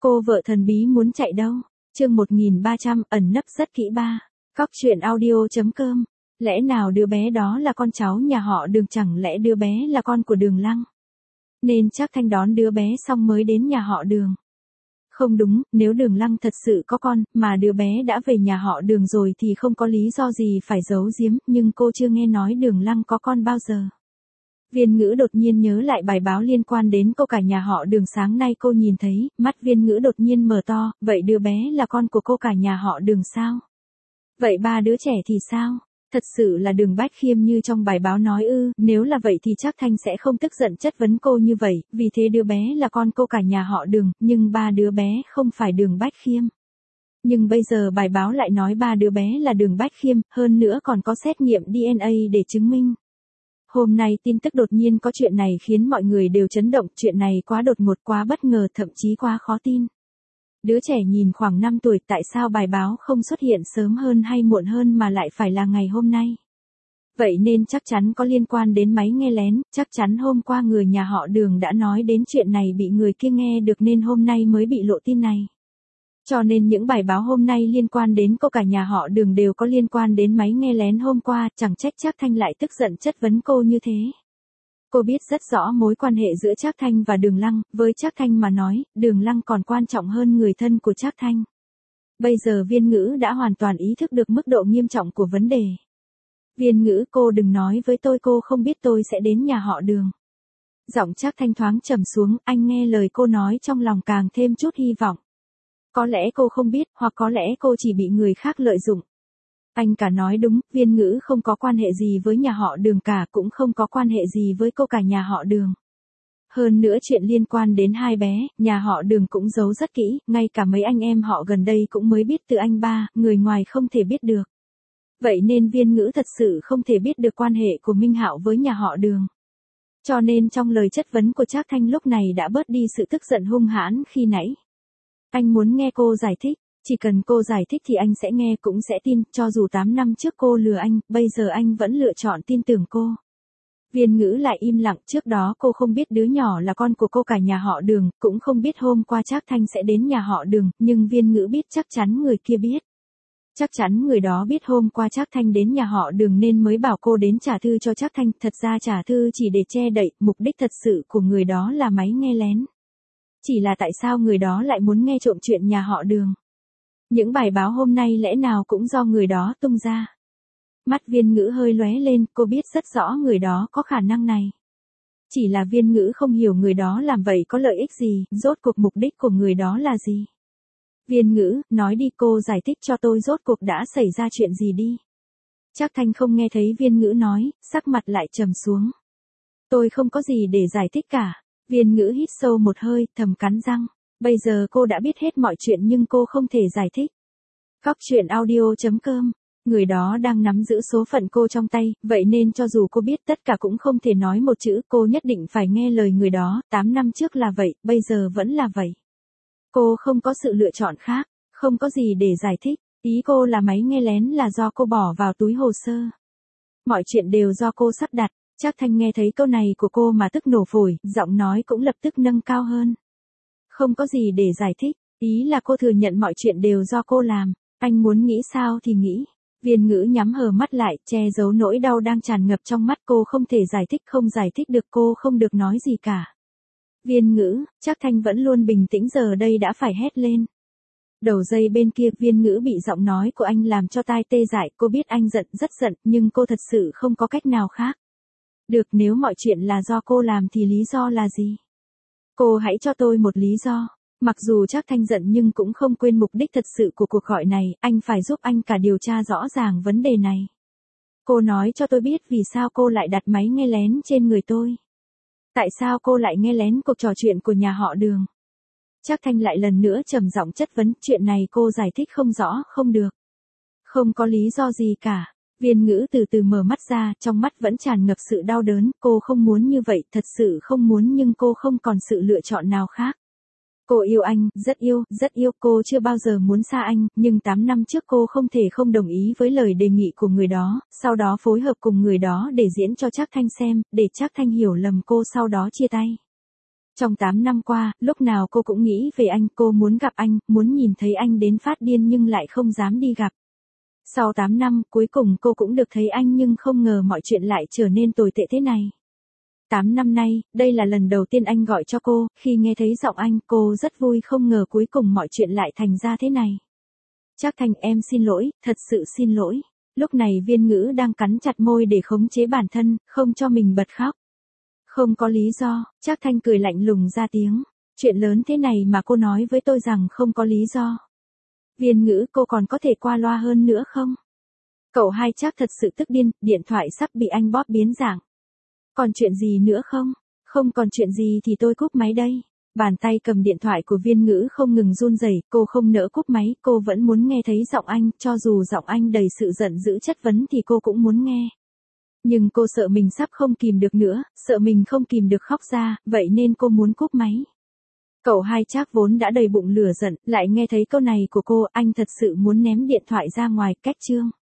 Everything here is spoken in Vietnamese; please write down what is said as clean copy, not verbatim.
Cô vợ thần bí muốn chạy đâu? Chương 1300 ẩn nấp rất kỹ ba. Cóc truyện audio.com. Lẽ nào đứa bé đó là con cháu nhà họ Đường, chẳng lẽ đứa bé là con của Đường Lăng? Nên Trác Thanh đón đứa bé xong mới đến nhà họ Đường. Không đúng, nếu Đường Lăng thật sự có con, mà đứa bé đã về nhà họ Đường rồi thì không có lý do gì phải giấu giếm, nhưng cô chưa nghe nói Đường Lăng có con bao giờ. Viên Ngữ đột nhiên nhớ lại bài báo liên quan đến cô cả nhà họ Đường sáng nay cô nhìn thấy, mắt Viên Ngữ đột nhiên mở to, vậy đứa bé là con của cô cả nhà họ Đường sao? Vậy ba đứa trẻ thì sao? Thật sự là Đường Bách Khiêm như trong bài báo nói ư? Nếu là vậy thì Trác Thanh sẽ không tức giận chất vấn cô như vậy, vì thế đứa bé là con cô cả nhà họ Đường, nhưng ba đứa bé không phải Đường Bách Khiêm. Nhưng bây giờ bài báo lại nói ba đứa bé là Đường Bách Khiêm, hơn nữa còn có xét nghiệm DNA để chứng minh. Hôm nay tin tức đột nhiên có chuyện này khiến mọi người đều chấn động, chuyện này quá đột ngột, quá bất ngờ, thậm chí quá khó tin. Đứa trẻ nhìn khoảng 5 tuổi, tại sao bài báo không xuất hiện sớm hơn hay muộn hơn mà lại phải là ngày hôm nay? Vậy nên chắc chắn có liên quan đến máy nghe lén, chắc chắn hôm qua người nhà họ Đường đã nói đến chuyện này bị người kia nghe được nên hôm nay mới bị lộ tin này. Cho nên những bài báo hôm nay liên quan đến cô cả nhà họ Đường đều có liên quan đến máy nghe lén hôm qua, chẳng trách Trác Thanh lại tức giận chất vấn cô như thế. Cô biết rất rõ mối quan hệ giữa Trác Thanh và Đường Lăng, với Trác Thanh mà nói, Đường Lăng còn quan trọng hơn người thân của Trác Thanh. Bây giờ Viên Ngữ đã hoàn toàn ý thức được mức độ nghiêm trọng của vấn đề. Viên Ngữ, cô đừng nói với tôi cô không biết tôi sẽ đến nhà họ Đường. Giọng Trác Thanh thoáng trầm xuống, anh nghe lời cô nói trong lòng càng thêm chút hy vọng. Có lẽ cô không biết, hoặc có lẽ cô chỉ bị người khác lợi dụng. Anh cả nói đúng, Viên Ngữ không có quan hệ gì với nhà họ Đường cả, cũng không có quan hệ gì với cô cả nhà họ Đường. Hơn nữa chuyện liên quan đến hai bé, nhà họ Đường cũng giấu rất kỹ, ngay cả mấy anh em họ gần đây cũng mới biết từ anh ba, người ngoài không thể biết được. Vậy nên Viên Ngữ thật sự không thể biết được quan hệ của Minh Hạo với nhà họ Đường. Cho nên trong lời chất vấn của Trác Thanh lúc này đã bớt đi sự tức giận hung hãn khi nãy. Anh muốn nghe cô giải thích, chỉ cần cô giải thích thì anh sẽ nghe cũng sẽ tin, cho dù 8 năm trước cô lừa anh, bây giờ anh vẫn lựa chọn tin tưởng cô. Viên Ngữ lại im lặng, trước đó cô không biết đứa nhỏ là con của cô cả nhà họ Đường, cũng không biết hôm qua Trác Thanh sẽ đến nhà họ Đường, nhưng Viên Ngữ biết chắc chắn người kia biết. Chắc chắn người đó biết hôm qua Trác Thanh đến nhà họ Đường nên mới bảo cô đến trả thư cho Trác Thanh, thật ra trả thư chỉ để che đậy, mục đích thật sự của người đó là máy nghe lén. Chỉ là tại sao người đó lại muốn nghe trộm chuyện nhà họ Đường? Những bài báo hôm nay lẽ nào cũng do người đó tung ra? Mắt Viên Ngữ hơi lóe lên, cô biết rất rõ người đó có khả năng này. Chỉ là Viên Ngữ không hiểu người đó làm vậy có lợi ích gì, rốt cuộc mục đích của người đó là gì? Viên Ngữ, nói đi, cô giải thích cho tôi rốt cuộc đã xảy ra chuyện gì đi. Trác Thanh không nghe thấy Viên Ngữ nói, sắc mặt lại trầm xuống. Tôi không có gì để giải thích cả. Viên Ngữ hít sâu một hơi, thầm cắn răng. Bây giờ cô đã biết hết mọi chuyện nhưng cô không thể giải thích. Cóc truyện audio.com. Người đó đang nắm giữ số phận cô trong tay, vậy nên cho dù cô biết tất cả cũng không thể nói một chữ, cô nhất định phải nghe lời người đó, 8 năm trước là vậy, bây giờ vẫn là vậy. Cô không có sự lựa chọn khác, không có gì để giải thích, ý cô là máy nghe lén là do cô bỏ vào túi hồ sơ. Mọi chuyện đều do cô sắp đặt. Trác Thanh nghe thấy câu này của cô mà tức nổ phổi, giọng nói cũng lập tức nâng cao hơn. Không có gì để giải thích, ý là cô thừa nhận mọi chuyện đều do cô làm, anh muốn nghĩ sao thì nghĩ. Viên Ngữ nhắm hờ mắt lại, che giấu nỗi đau đang tràn ngập trong mắt, cô không thể giải thích, không giải thích được, cô không được nói gì cả. Viên Ngữ, Trác Thanh vẫn luôn bình tĩnh giờ đây đã phải hét lên. Đầu dây bên kia Viên Ngữ bị giọng nói của anh làm cho tai tê dại, cô biết anh giận, rất giận, nhưng cô thật sự không có cách nào khác. Được, nếu mọi chuyện là do cô làm thì lý do là gì? Cô hãy cho tôi một lý do. Mặc dù Trác Thanh giận nhưng cũng không quên mục đích thật sự của cuộc gọi này, anh phải giúp anh cả điều tra rõ ràng vấn đề này. Cô nói cho tôi biết vì sao cô lại đặt máy nghe lén trên người tôi. Tại sao cô lại nghe lén cuộc trò chuyện của nhà họ Đường? Trác Thanh lại lần nữa trầm giọng chất vấn, chuyện này cô giải thích không rõ, không được. Không có lý do gì cả. Viên Ngữ từ từ mở mắt ra, trong mắt vẫn tràn ngập sự đau đớn, cô không muốn như vậy, thật sự không muốn nhưng cô không còn sự lựa chọn nào khác. Cô yêu anh, rất yêu, cô chưa bao giờ muốn xa anh, nhưng 8 năm trước cô không thể không đồng ý với lời đề nghị của người đó, sau đó phối hợp cùng người đó để diễn cho Trác Thanh xem, để Trác Thanh hiểu lầm cô sau đó chia tay. Trong 8 năm qua, lúc nào cô cũng nghĩ về anh, cô muốn gặp anh, muốn nhìn thấy anh đến phát điên nhưng lại không dám đi gặp. Sau 8 năm, cuối cùng cô cũng được thấy anh nhưng không ngờ mọi chuyện lại trở nên tồi tệ thế này. 8 năm nay, đây là lần đầu tiên anh gọi cho cô, khi nghe thấy giọng anh, cô rất vui không ngờ cuối cùng mọi chuyện lại thành ra thế này. Trác Thanh, em xin lỗi, thật sự xin lỗi. Lúc này Viên Ngữ đang cắn chặt môi để khống chế bản thân, không cho mình bật khóc. Không có lý do, Trác Thanh cười lạnh lùng ra tiếng. Chuyện lớn thế này mà cô nói với tôi rằng không có lý do. Viên Ngữ, cô còn có thể qua loa hơn nữa không? Cậu hai Trác thật sự tức điên, điện thoại sắp bị anh bóp biến dạng. Còn chuyện gì nữa không? Không còn chuyện gì thì tôi cúp máy đây. Bàn tay cầm điện thoại của Viên Ngữ không ngừng run rẩy, cô không nỡ cúp máy, cô vẫn muốn nghe thấy giọng anh, cho dù giọng anh đầy sự giận dữ chất vấn thì cô cũng muốn nghe. Nhưng cô sợ mình sắp không kìm được nữa, sợ mình không kìm được khóc ra, vậy nên cô muốn cúp máy. Cậu hai Trác vốn đã đầy bụng lửa giận, lại nghe thấy câu này của cô, anh thật sự muốn ném điện thoại ra ngoài, cách chương.